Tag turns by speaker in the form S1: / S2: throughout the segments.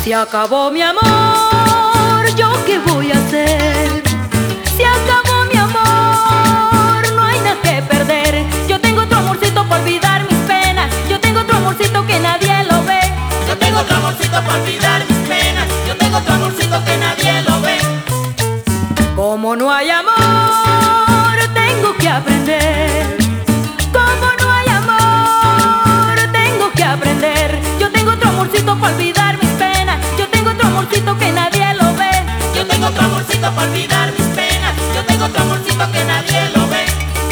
S1: Se acabó mi amor, ¿yo qué voy a hacer? Se acabó mi amor, no hay nada que perder. Yo tengo otro amorcito para olvidar mis penas. Yo tengo otro amorcito que nadie lo ve.
S2: Yo tengo otro amorcito para olvidar mis penas. Yo tengo otro amorcito que nadie lo ve.
S1: Como no hay amor, tengo que aprender. Como no hay amor, tengo que aprender. Yo tengo otro amorcito para olvidar mis penas. Yo tengo otro amorcito que nadie lo ve.
S2: Yo tengo otro amorcito para olvidar mis penas. Yo tengo otro amorcito que nadie lo ve.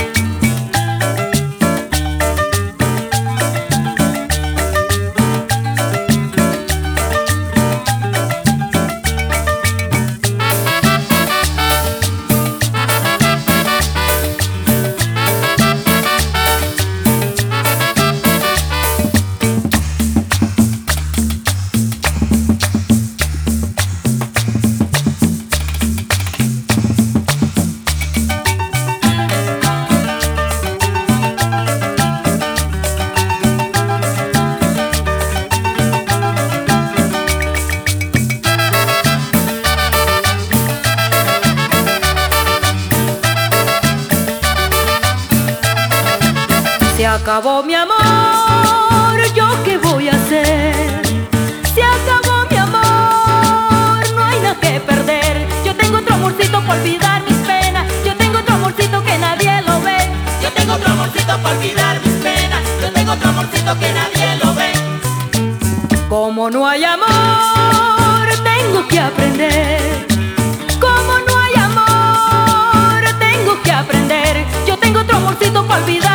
S1: Se acabó mi amor, ¿yo qué voy a hacer? Se acabó mi amor, no hay nada que perder. Yo tengo otro amorcito para olvidar mis penas. Yo tengo otro amorcito que nadie lo ve.
S2: Yo tengo otro amorcito para olvidar mis penas. Yo tengo otro amorcito que nadie lo ve.
S1: Como no hay amor, tengo que aprender. Como no hay amor, tengo que aprender. Yo tengo otro amorcito para olvidar